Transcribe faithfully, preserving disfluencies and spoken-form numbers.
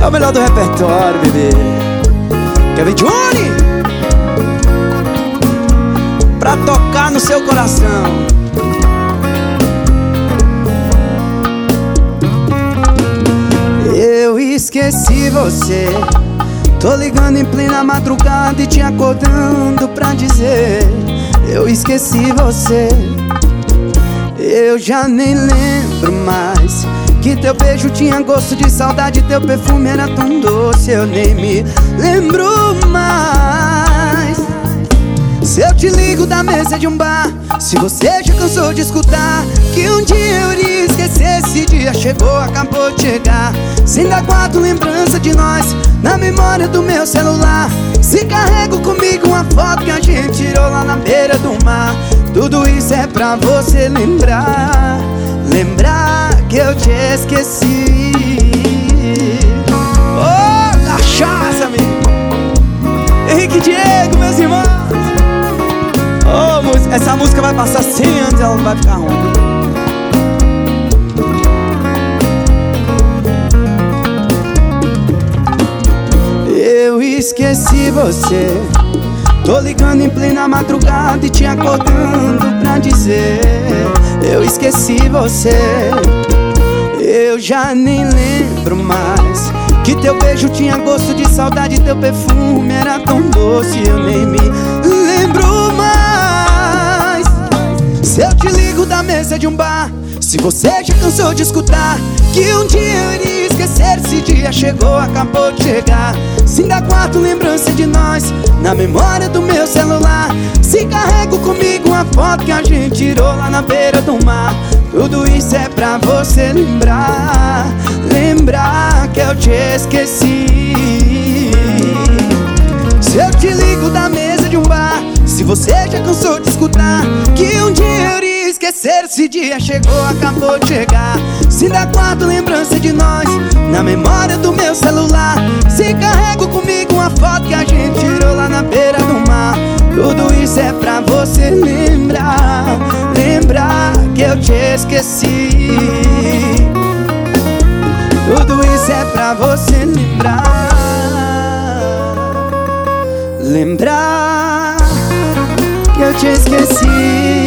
É o melhor do repertório, bebê. Kevin Johnny, pra tocar no seu coração. Eu esqueci você, tô ligando em plena madrugada e te acordando pra dizer: eu esqueci você. Eu já nem lembro mais que teu beijo tinha gosto de saudade, teu perfume era tão doce. Eu nem me lembro mais. Se eu te ligo da mesa de um bar, se você já cansou de escutar que um dia eu iria esquecer, esse dia chegou, acabou de chegar. Se ainda guardo lembrança de nós na memória do meu celular, se carrego comigo uma foto que a gente tirou lá na beira do mar, tudo isso é pra você lembrar, lembrar que eu te esqueci. Oh, cachaça, amigo! Henrique e Diego, meus irmãos. Oh, essa música vai passar cem anos e ela não vai ficar ruim. Eu esqueci você, tô ligando em plena madrugada e te acordando pra dizer: eu esqueci você. Eu já nem lembro mais que teu beijo tinha gosto de saudade, teu perfume era tão doce. Eu nem me lembro mais. Se eu te ligo da mesa de um bar, se você já cansou de escutar que um dia eu iria esquecer, esse dia chegou, acabou de chegar. Se ainda guardo lembrança de nós na memória do meu celular, se carrego comigo uma foto que a gente tirou lá na beira do mar, tudo isso é pra você lembrar, lembrar que eu te esqueci. Se eu te ligo da mesa de um bar, se você já cansou de escutar que um dia eu iria esquecer, esse dia chegou, acabou de chegar. Se ainda guardo lembrança de nós na memória do meu celular, se carrego comigo uma foto que a gente tirou lá na beira do mar, tudo isso é pra você lembrar, lembrar que eu te esqueci. Tudo isso é pra você lembrar, lembrar que eu te esqueci.